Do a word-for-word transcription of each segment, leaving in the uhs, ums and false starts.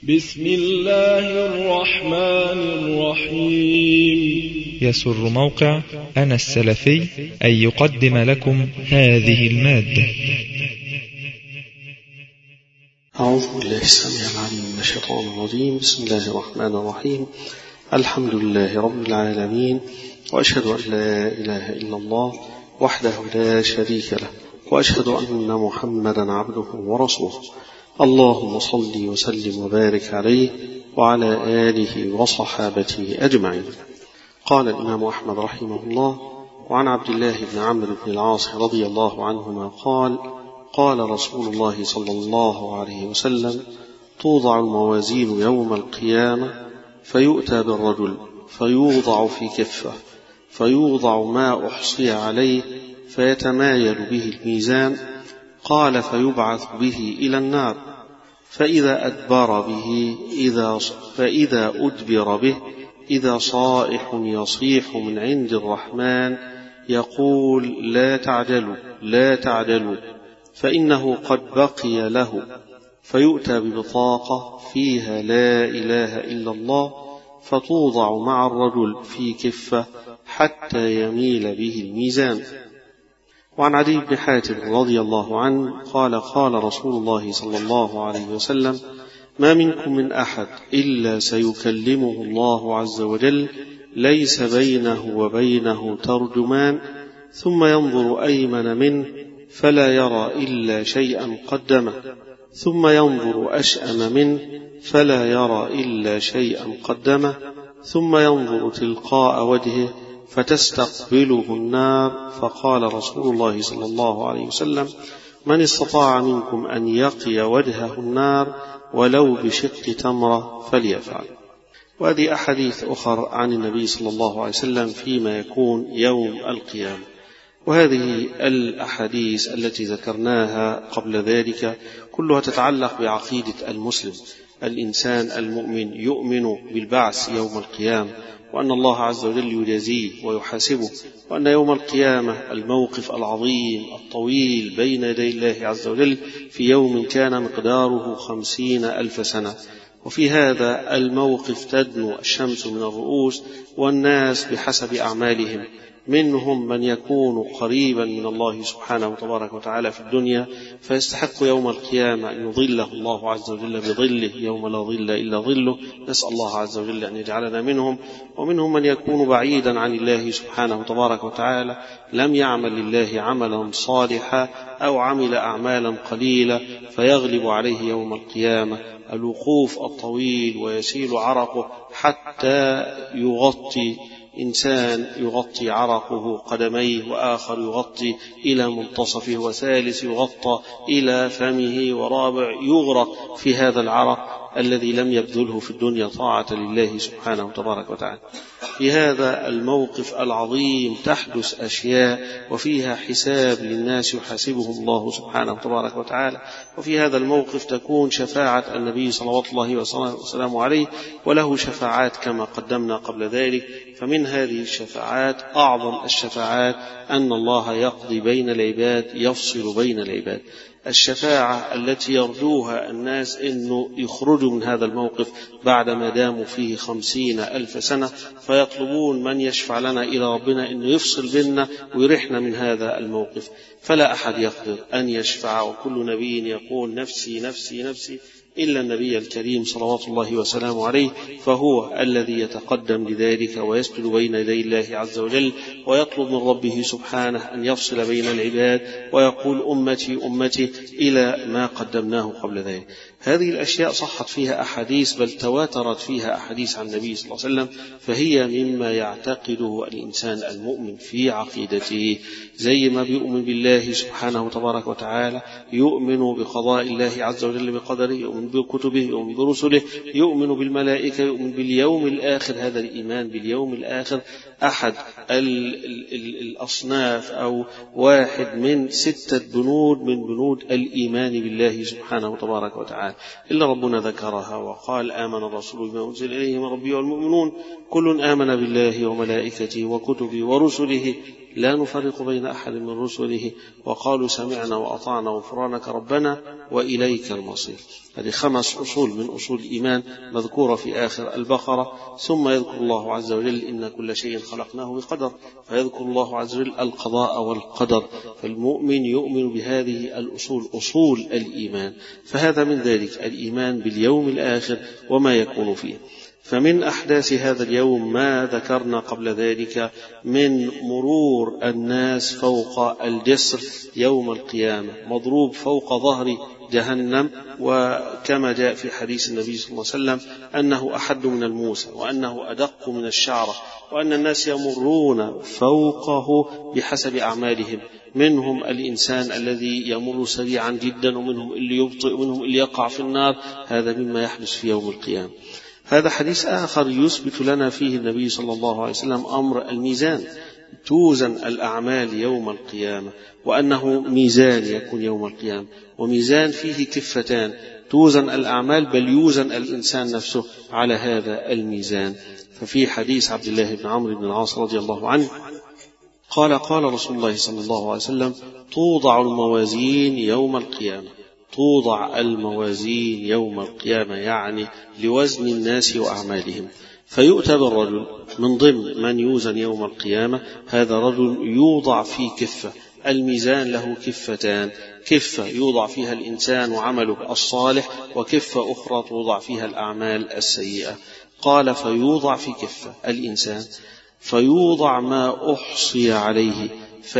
بسم الله الرحمن الرحيم. يسر موقع أنا السلفي أن يقدم لكم هذه المادة. أعوذ بالله السميع العليم من الشيطان الرجيم. بسم الله الرحمن الرحيم. الحمد لله رب العالمين، وأشهد أن لا إله إلا الله وحده لا شريك له، وأشهد أن محمدا عبده ورسوله. اللهم صل وسلم وبارك عليه وعلى آله وصحابته أجمعين. قال الإمام أحمد رحمه الله: وعن عبد الله بن عمرو بن العاص رضي الله عنهما قال: قال رسول الله صلى الله عليه وسلم: توضع الموازين يوم القيامة فيؤتى بالرجل فيوضع في كفة، فيوضع ما أحصي عليه فيتمايل به الميزان. قال: فيبعث به إلى النار، فإذا أدبر به إذا فإذا أدبر به إذا صائح يصيح من عند الرحمن يقول: لا تعجلوا لا تعجلوا فإنه قد بقي له. فيؤتى ببطاقة فيها لا إله إلا الله، فتوضع مع الرجل في كفة حتى يميل به الميزان. وعن عدي بن حاتم رضي الله عنه قال: قال رسول الله صلى الله عليه وسلم: ما منكم من أحد إلا سيكلمه الله عز وجل ليس بينه وبينه ترجمان، ثم ينظر أيمن منه فلا يرى إلا شيئا قدمه، ثم ينظر أشأم منه فلا يرى إلا شيئا قدمه، ثم ينظر تلقاء وجهه فتستقبله النار. فقال رسول الله صلى الله عليه وسلم: من استطاع منكم أن يقي وجهه النار ولو بشق تمرة فليفعل. وهذه أحاديث أخر عن النبي صلى الله عليه وسلم فيما يكون يوم القيامة. وهذه الأحاديث التي ذكرناها قبل ذلك كلها تتعلق بعقيدة المسلم. الإنسان المؤمن يؤمن بالبعث يوم القيامة، وأن الله عز وجل يجازيه ويحاسبه، وأن يوم القيامة الموقف العظيم الطويل بين يدي الله عز وجل في يوم كان مقداره خمسين ألف سنة. وفي هذا الموقف تدنو الشمس من الرؤوس، والناس بحسب أعمالهم، منهم من يكون قريبا من الله سبحانه وتبارك وتعالى في الدنيا فيستحق يوم القيامة أن يظله الله عز وجل بظله يوم لا ظل إلا ظله، نسأل الله عز وجل أن يجعلنا منهم. ومنهم من يكون بعيدا عن الله سبحانه وتبارك وتعالى، لم يعمل لله عملا صالحا أو عمل أعمالا قليلة، فيغلب عليه يوم القيامة الوقوف الطويل ويسيل عرقه حتى يغطي إنسان يغطي عرقه قدميه، وآخر يغطي إلى منتصفه، وثالث يغطى إلى فمه، ورابع يغرق في هذا العرق الذي لم يبذله في الدنيا طاعة لله سبحانه وتبارك وتعالى. في هذا الموقف العظيم تحدث أشياء وفيها حساب للناس يحاسبهم الله سبحانه وتبارك وتعالى. وفي هذا الموقف تكون شفاعة النبي صلوات الله وسلامه عليه، وله شفاعات كما قدمنا قبل ذلك. فمن هذه الشفاعات أعظم الشفاعات أن الله يقضي بين العباد، يفصل بين العباد. الشفاعة التي يرجوها الناس أنه يخرجوا من هذا الموقف بعدما داموا فيه خمسين ألف سنة، فيطلبون من يشفع لنا إلى ربنا أنه يفصل بيننا ويرحنا من هذا الموقف. فلا أحد يقدر أن يشفع، وكل نبي يقول نفسي نفسي نفسي إلا النبي الكريم صلوات الله وسلامه عليه، فهو الذي يتقدم لذلك ويسجد بين يدي الله عز وجل ويطلب من ربه سبحانه أن يفصل بين العباد، ويقول أمتي أمتي إلى ما قدمناه قبل ذلك. هذه الأشياء صحت فيها أحاديث، بل تواترت فيها أحاديث عن النبي صلى الله عليه وسلم، فهي مما يعتقده الإنسان المؤمن في عقيدته. زي ما بيؤمن بالله سبحانه وتبارك وتعالى، يؤمن بقضاء الله عز وجل بقدره، يؤمن بكتبه، يؤمن برسله، يؤمن بالملائكة، يؤمن باليوم الآخر. هذا الإيمان باليوم الآخر أحد ال ال ال الأصناف أو واحد من ستة بنود من بنود الإيمان بالله سبحانه وتبارك وتعالى، إلا ربنا ذكرها وقال: آمن الرسول بما أنزل إليه من ربه والمؤمنون كل آمن بالله وملائكته وكتبه ورسله لا نفرق بين أحد من رسله وقالوا سمعنا وأطعنا غفرانك ربنا وإليك المصير. هذه خمس أصول من أصول الإيمان مذكورة في آخر البقرة. ثم يذكر الله عز وجل إن كل شيء خلقناه بقدر، فيذكر الله عز وجل القضاء والقدر. فالمؤمن يؤمن بهذه الأصول أصول الإيمان، فهذا من ذلك الإيمان باليوم الآخر وما يكون فيه. فمن أحداث هذا اليوم ما ذكرنا قبل ذلك من مرور الناس فوق الجسر يوم القيامة، مضروب فوق ظهر جهنم، وكما جاء في حديث النبي صلى الله عليه وسلم أنه أحد من الموسى وأنه أدق من الشعرة، وأن الناس يمرون فوقه بحسب أعمالهم، منهم الإنسان الذي يمر سريعا جدا، ومنهم اللي يبطئ، ومنهم اللي يقع في النار. هذا مما يحدث في يوم القيامة. هذا حديث آخر يثبت لنا فيه النبي صلى الله عليه وسلم أمر الميزان، توزن الأعمال يوم القيامة، وأنه ميزان يكون يوم القيامة، وميزان فيه كفتان، توزن الأعمال بل يوزن الإنسان نفسه على هذا الميزان. ففي حديث عبد الله بن عمرو بن العاص رضي الله عنه قال قال رسول الله صلى الله عليه وسلم توضع الموازين يوم القيامة، توضع الموازين يوم القيامة يعني لوزن الناس وأعمالهم، فيؤتى بالرجل من ضمن من يوزن يوم القيامة، هذا رجل يوضع في كفة. الميزان له كفتان، كفة يوضع فيها الإنسان وعمله الصالح، وكفة أخرى توضع فيها الأعمال السيئة. قال فيوضع في كفة الإنسان فيوضع ما أحصي عليه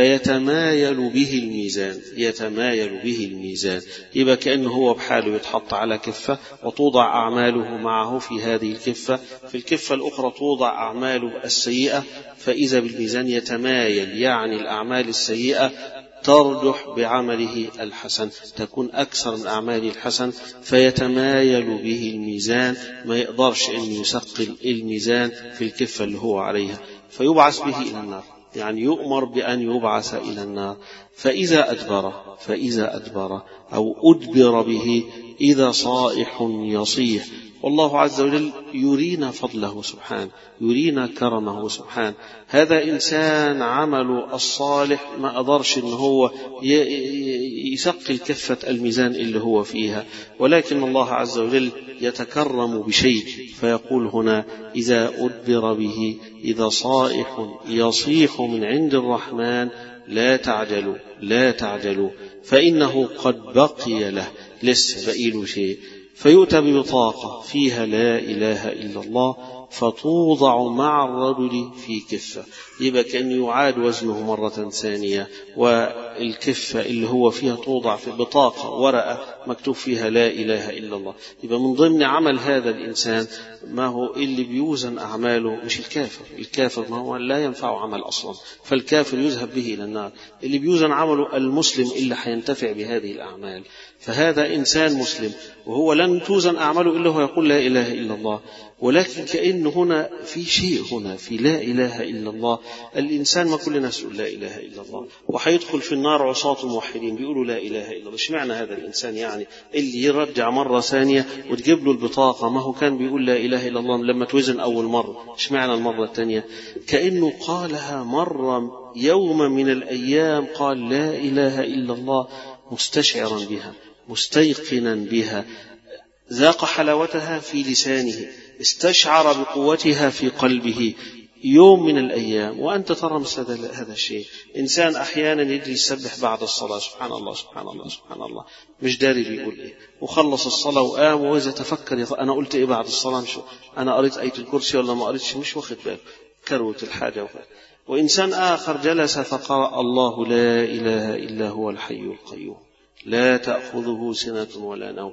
فيتمايل به الميزان، يتمايل به الميزان، يبقى كأنه هو بحاله يتحط على كفة وتوضع أعماله معه في هذه الكفة، في الكفة الأخرى توضع أعماله السيئة، فإذا بالميزان يتمايل، يعني الأعمال السيئة ترجح بعمله الحسن، تكون أكثر من أعماله الحسن، فيتمايل به الميزان، ما يقدرش أن يثقل الميزان في الكفة اللي هو عليها، فيبعث به إلى النار، يعني يؤمر بأن يبعث إلى النار. فإذا أدبر فإذا أدبر أو أدبر به إذا صائح يصيح. والله عز وجل يرينا فضله سبحانه، يرينا كرمه سبحانه. هذا إنسان عمله الصالح ما أضرش إن هو يثقل كفة الميزان اللي هو فيها، ولكن الله عز وجل يتكرم بشيء، فيقول هنا إذا أدبر به إذا صائح يصيح من عند الرحمن لا تعجلوا لا تعجلوا فإنه قد بقي له، لسه بقي له شيء. فيؤتى ببطاقة فيها لا إله إلا الله فتوضع مع الرجل في كفة، يبقى كأنه يعاد وزنه مرة ثانية، والكفة اللي هو فيها توضع في بطاقة ورقة مكتوب فيها لا إله إلا الله. يبقى من ضمن عمل هذا الإنسان ما هو اللي بيوزن أعماله، مش الكافر، الكافر ما هو لا ينفع عمل أصلا، فالكافر يذهب به إلى النار. اللي بيوزن عمله المسلم اللي حينتفع بهذه الأعمال، فهذا إنسان مسلم وهو لن توزن أعماله إلا هو يقول لا إله إلا الله. ولكن كأن هنا في شيء، هنا في لا إله إلا الله، الإنسان ما كل ناس يقول لا إله إلا الله، وحيدخل في النار عصاة الموحدين بيقولوا لا إله إلا الله. إيش معنى هذا الإنسان يعني اللي يرجع مرة ثانية وتجيب له البطاقة، ما هو كان بيقول لا إله إلا الله لما توزن أول مرة، إيش معنى المرة الثانية؟ كأنه قالها مرة يوم من الأيام، قال لا إله إلا الله مستشعرا بها مستيقنا بها، ذاق حلاوتها في لسانه، استشعر بقوتها في قلبه يوم من الأيام. وأنت ترى مثل هذا الشيء، إنسان أحيانا يجري يسبح بعد الصلاة، سبحان الله سبحان الله سبحان الله، مش داري بيقول إيه، وخلص الصلاة وقام، وإذا تفكر أنا قلت إيه بعد الصلاة، مش أنا قريت آية الكرسي ولا ما قريتش، مش واخد باله، كروت الحاجة وفات. وإنسان آخر جلس فقرأ الله لا إله إلا هو الحي القيوم لا تأخذه سنة ولا نوم،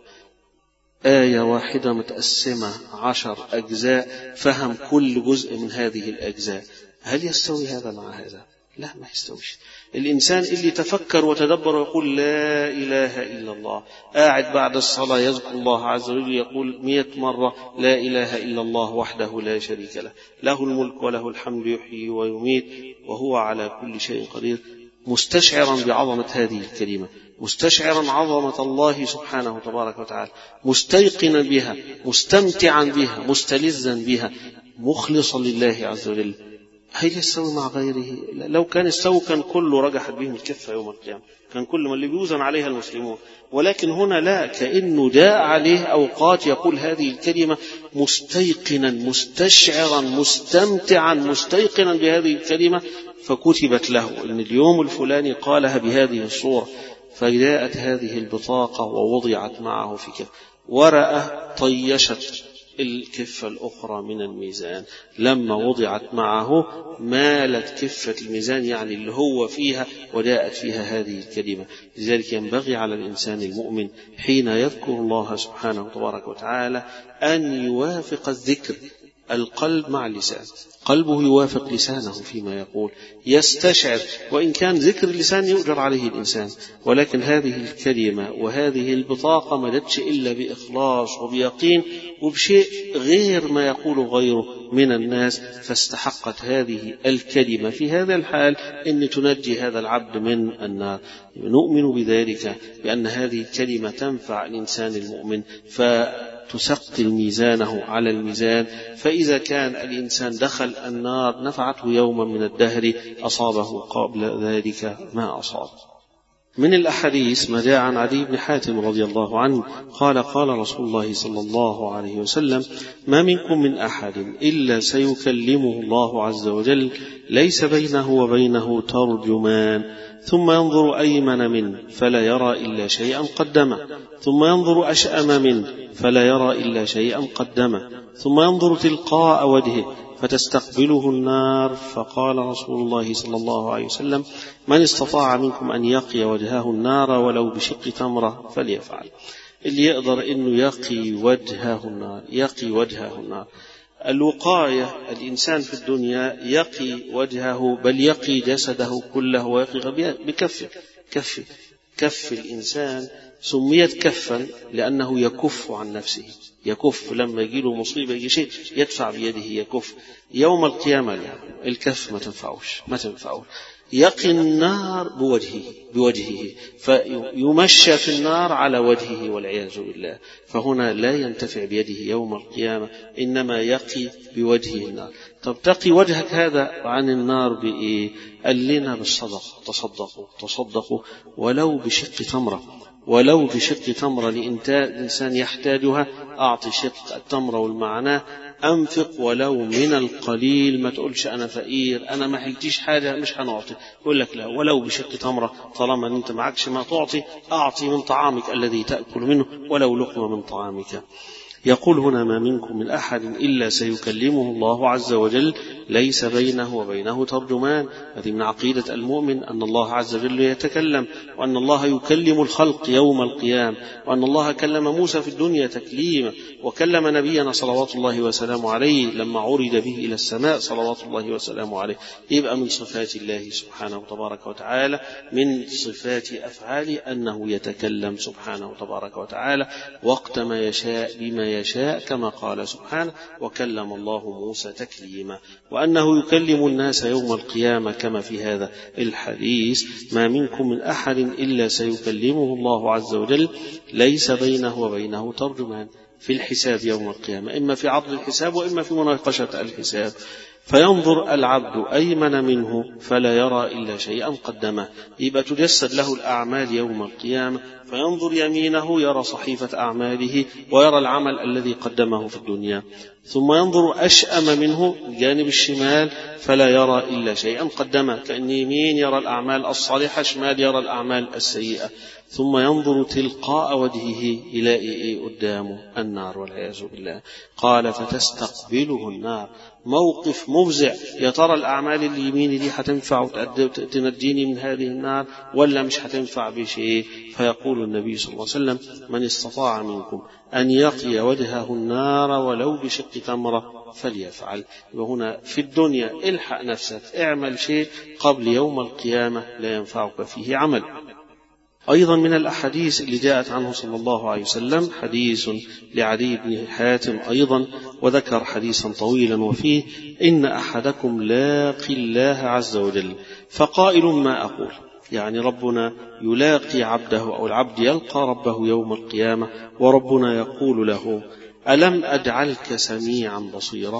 آية واحدة متقسمة عشر أجزاء، فهم كل جزء من هذه الأجزاء. هل يستوي هذا مع هذا؟ لا، ما يستويش. الإنسان اللي تفكر وتدبر ويقول لا إله إلا الله، قاعد بعد الصلاة يذكر الله عز وجل، يقول مئة مرة لا إله إلا الله وحده لا شريك له، له الملك وله الحمد يحيي ويميت وهو على كل شيء قدير، مستشعرا بعظمة هذه الكلمة، مستشعرا عظمة الله سبحانه تبارك وتعالى، مستيقنا بها، مستمتعا بها، مستلذا بها، مخلصا لله عز وجل. هل يستوي مع غيره؟ لو كان يستوي كان كله رجحت بهم الكفة يوم القيامة، كان كل من اللي بيوزن عليها المسلمون. ولكن هنا لا، كأنه جاء عليه أوقات يقول هذه الكلمة مستيقنا مستشعرا مستمتعا مستيقنا بهذه الكلمة، فكتبت له أن اليوم الفلاني قالها بهذه الصورة، فجاءت هذه البطاقة ووضعت معه في كفة، ورأى طيشت الكفة الأخرى من الميزان، لما وضعت معه مالت كفة الميزان يعني اللي هو فيها وجاءت فيها هذه الكلمة. لذلك ينبغي على الإنسان المؤمن حين يذكر الله سبحانه تبارك وتعالى أن يوافق الذكر القلب مع اللسان، قلبه يوافق لسانه فيما يقول، يستشعر، وإن كان ذكر اللسان يؤجر عليه الإنسان، ولكن هذه الكلمة وهذه البطاقة ما جتش إلا بإخلاص وبيقين وبشيء غير ما يقول غيره من الناس، فاستحقت هذه الكلمة في هذا الحال أن تنجي هذا العبد من النار. نؤمن بذلك بأن هذه الكلمة تنفع الإنسان المؤمن فتثقل ميزانه على الميزان، فإذا كان الإنسان دخل النار نفعته يوما من الدهر أصابه قبل ذلك ما أصاب. من الأحاديث ما جاء عن عدي بن حاتم رضي الله عنه قال قال رسول الله صلى الله عليه وسلم: ما منكم من أحد إلا سيكلمه الله عز وجل ليس بينه وبينه ترجمان، ثم ينظر أيمن منه فلا يرى إلا شيئا قدمه، ثم ينظر أشأم منه فلا يرى إلا شيئا قدمه، ثم ينظر تلقاء وجهه فتستقبله النار. فقال رسول الله صلى الله عليه وسلم: من استطاع منكم أن يقي وجهه النار ولو بشق تمرة فليفعل. اللي يقدر إنه يقي وجهه النار يقي وجهه النار. الوقاية، الإنسان في الدنيا يقي وجهه بل يقي جسده كله ويقي بكفه. كف كف الإنسان سميت كفا لأنه يكف عن نفسه، يكف لما يجيله مصيبة يجي شيء يدفع بيده يكف. يوم القيامة الكف ما تنفعوش ما تنفعوش يقي النار بوجهه بوجهه فيمشى في النار على وجهه والعياذ بالله، فهنا لا ينتفع بيده يوم القيامة إنما يقي بوجهه النار. طب تقي وجهك هذا عن النار بإيه؟ قال لنا بالصدق، تصدقوا تصدقوا ولو بشق تمرة، ولو بشق تمرة لإنسان يحتاجها أعطي شق التمرة. والمعنى أنفق ولو من القليل، ما تقولش أنا فقير أنا ما حلتيش حاجة مش هنعطي، يقول لك لا، ولو بشق تمرة، طالما أنت معكش ما تعطي أعطي من طعامك الذي تأكل منه ولو لقمة من طعامك. يقول هنا: ما منكم من أحد إلا سيكلمه الله عز وجل ليس بينه وبينه ترجمان. هذه من عقيدة المؤمن أن الله عز وجل يتكلم، وأن الله يكلم الخلق يوم القيامة، وأن الله كلم موسى في الدنيا تكليما، وكلم نبينا صلوات الله وسلامه عليه لما عرج به إلى السماء صلوات الله وسلامه عليه. يبقى من صفات الله سبحانه وتبارك وتعالى، من صفات أفعاله أنه يتكلم سبحانه وتبارك وتعالى وقت ما يشاء بما يشاء، كما قال سبحانه: وكلم الله موسى تكليما. وأنه يكلم الناس يوم القيامة كما في هذا الحديث: ما منكم من أحد إلا سيكلمه الله عز وجل ليس بينه وبينه ترجمان، في الحساب يوم القيامة، إما في عرض الحساب وإما في مناقشة الحساب. فينظر العبد أيمن منه فلا يرى إلا شيئا قدمه، يبقى تجسد له الأعمال يوم القيامة، فينظر يمينه يرى صحيفة أعماله ويرى العمل الذي قدمه في الدنيا، ثم ينظر أشأم منه الجانب الشمال فلا يرى إلا شيئا قدمه، كأن يمين يرى الأعمال الصالحة، شمال يرى الأعمال السيئة، ثم ينظر تلقاء وجهه إلى قدامه النار والعياذ بالله. قال: فتستقبله النار. موقف مفزع، يا ترى الأعمال اليمين دي هتنفع تنجيني من هذه النار ولا مش هتنفع بشيء؟ فيقول النبي صلى الله عليه وسلم: من استطاع منكم أن يقي وجهه النار ولو بشق تمرة فليفعل. وهنا في الدنيا الحق نفسك، اعمل شيء قبل يوم القيامة لا ينفعك فيه عمل. أيضا من الأحاديث اللي جاءت عنه صلى الله عليه وسلم حديث لعدي بن حاتم أيضا، وذكر حديثا طويلا وفيه: إن أحدكم لاقي الله عز وجل فقائل ما أقول، يعني ربنا يلاقي عبده أو العبد يلقى ربه يوم القيامة وربنا يقول له: ألم أجعلك سميعا بصيرا؟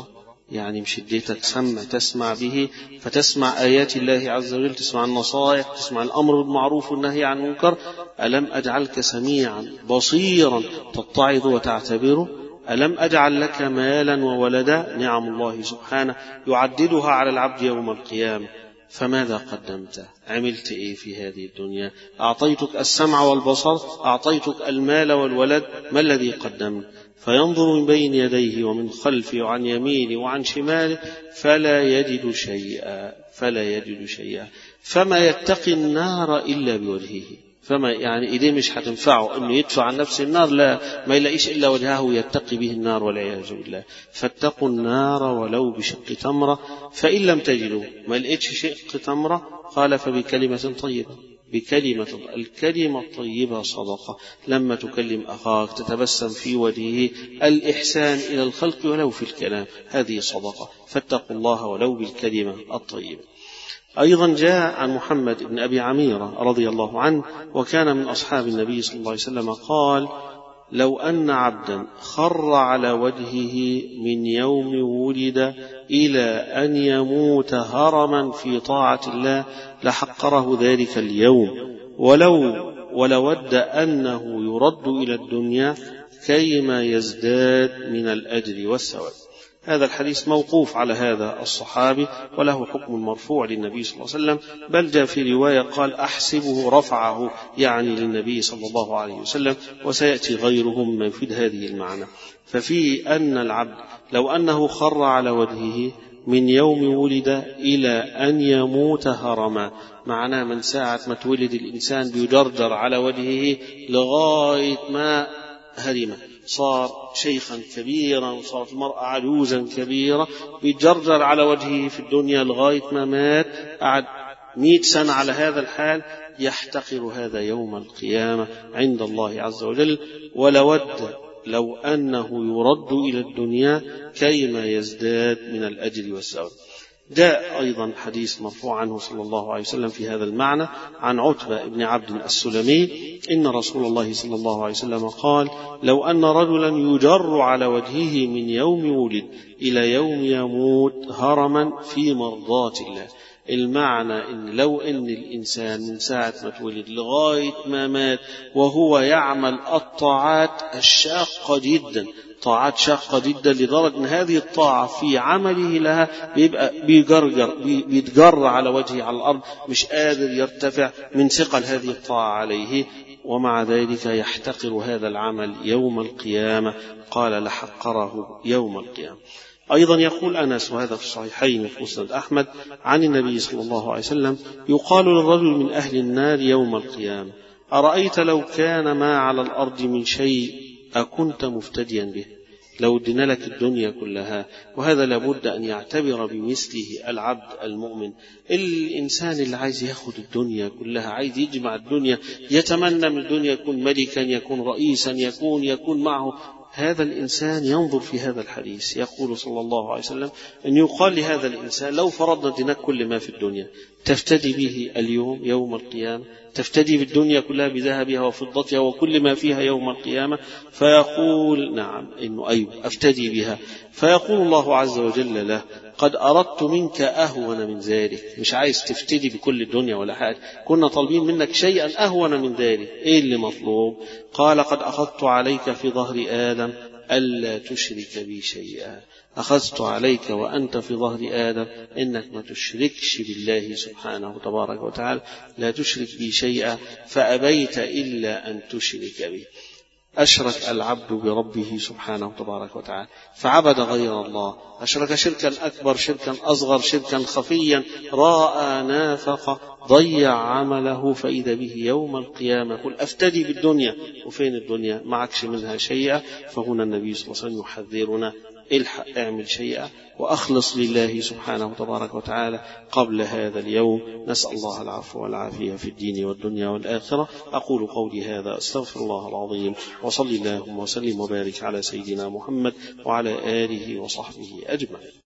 يعني مش اديتك سمع تسمع به، فتسمع آيات الله عز وجل، تسمع النصائح، تسمع الأمر بالمعروف والنهي عن المنكر. ألم أجعلك سميعا بصيرا تتعظ وتعتبره؟ ألم أجعل لك مالا وولدا؟ نعم الله سبحانه يعددها على العبد يوم القيامة. فماذا قدمت؟ عملت إيه في هذه الدنيا؟ أعطيتك السمع والبصر، أعطيتك المال والولد، ما الذي قدمت؟ فينظر من بين يديه ومن خلفه وعن يمينه وعن شماله فلا يجد شيئا فلا يجد شيئا فما يتقي النار إلا بوجهه. فما يعني إيديه مش هتنفعه إنه يدفع عن نفس النار، لا، ما يلاقيش إلا وجهه يتقي به النار والعياذ بالله. فاتقوا النار ولو بشق تمرة، فإن لم تجدوا، ما لقيتش شق تمرة، قال فبكلمة طيبة. بكلمة، الكلمة الطيبة صدقة. لما تكلم أخاك تتبسم في وجهه، الإحسان إلى الخلق ولو في الكلام، هذه صدقة. فاتقوا الله ولو بالكلمة الطيبة. أيضا جاء عن محمد بن أبي عميرة رضي الله عنه، وكان من أصحاب النبي صلى الله عليه وسلم، قال: لو أن عبدا خر على وجهه من يوم ولد إلى أن يموت هرما في طاعة الله لحقره ذلك اليوم، ولو ولود أنه يرد إلى الدنيا كيما يزداد من الأجر والثواب. هذا الحديث موقوف على هذا الصحابي، وله حكم مرفوع للنبي صلى الله عليه وسلم، بل جاء في رواية قال: أحسبه رفعه، يعني للنبي صلى الله عليه وسلم، وسيأتي غيره مما يفيد هذه المعنى. ففي أن العبد لو أنه خر على وجهه من يوم ولد إلى أن يموت هرما، معناه من ساعة ما تولد الإنسان بيجرجر على وجهه لغاية ما هرم، صار شيخا كبيرا، صارت المرأة عجوزا كبيرة، بيتجرجر على وجهه في الدنيا لغاية ما مات، قعد مئة سنة على هذا الحال، يحتقر هذا يوم القيامة عند الله عز وجل. ولود لو أنه يرد إلى الدنيا كيما يزداد من الأجر والثواب. جاء أيضا حديث مرفوع عنه صلى الله عليه وسلم في هذا المعنى عن عتبة بن عبد السلمي إن رسول الله صلى الله عليه وسلم قال: لو أن رجلا يجر على وجهه من يوم ولد إلى يوم يموت هرما في مرضات الله. المعنى إن لو أن الإنسان من ساعة ما تولد لغاية ما مات وهو يعمل الطاعات الشاقة جدا، طاعات شاقة جدا، لدرجة أن هذه الطاعة في عمله لها بيبقى بيجرجر بيتجر على وجهه على الأرض، مش قادر يرتفع من ثقل هذه الطاعة عليه، ومع ذلك يحتقر هذا العمل يوم القيامة. قال: لحقره يوم القيامة. أيضا يقول أنس، وهذا في الصحيحين في مسند أحمد عن النبي صلى الله عليه وسلم: يقال للرجل من أهل النار يوم القيامة: أرأيت لو كان ما على الأرض من شيء أكنت مفتديا به؟ لو ادينا لك الدنيا كلها. وهذا لابد أن يعتبر بمثله العبد المؤمن. الإنسان اللي عايز ياخد الدنيا كلها، عايز يجمع الدنيا، يتمنى من الدنيا يكون ملكا، يكون رئيسا، يكون يكون معه، هذا الإنسان ينظر في هذا الحديث. يقول صلى الله عليه وسلم أن يقال لهذا الإنسان: لو فرضنا اديناك كل ما في الدنيا، تفتدي به اليوم يوم القيامة؟ تفتدي بالدنيا كلها بذهبها وفضتها وكل ما فيها يوم القيامة؟ فيقول: نعم، إنه أيوة أفتدي بها. فيقول الله عز وجل له: قد أردت منك أهون من ذلك. مش عايز تفتدي بكل الدنيا ولا حاجة، كنا طالبين منك شيئا أهون من ذلك. إيه اللي مطلوب؟ قال: قد أخذت عليك في ظهر آدم ألا تشرك بي شيئا. أخذت عليك وأنت في ظهر آدم إنك ما تشركش بالله سبحانه تبارك وتعالى، لا تشرك بي شيئا، فأبيت إلا أن تشرك بي. أشرك العبد بربه سبحانه تبارك وتعالى فعبد غير الله، أشرك شركا أكبر، شركا أصغر، شركا خفيا، راء نافق، ضيع عمله، فإذا به يوم القيامة قل أفتدي بالدنيا. وفين الدنيا؟ معكش منها شيئا. فهنا النبي صلى الله عليه وسلم يحذرنا: الحق اعمل شيئا وأخلص لله سبحانه وتبارك وتعالى قبل هذا اليوم. نسأل الله العفو والعافية في الدين والدنيا والآخرة. أقول قولي هذا، أستغفر الله العظيم، وصلي اللهم وسلم وبارك على سيدنا محمد وعلى آله وصحبه أجمعين.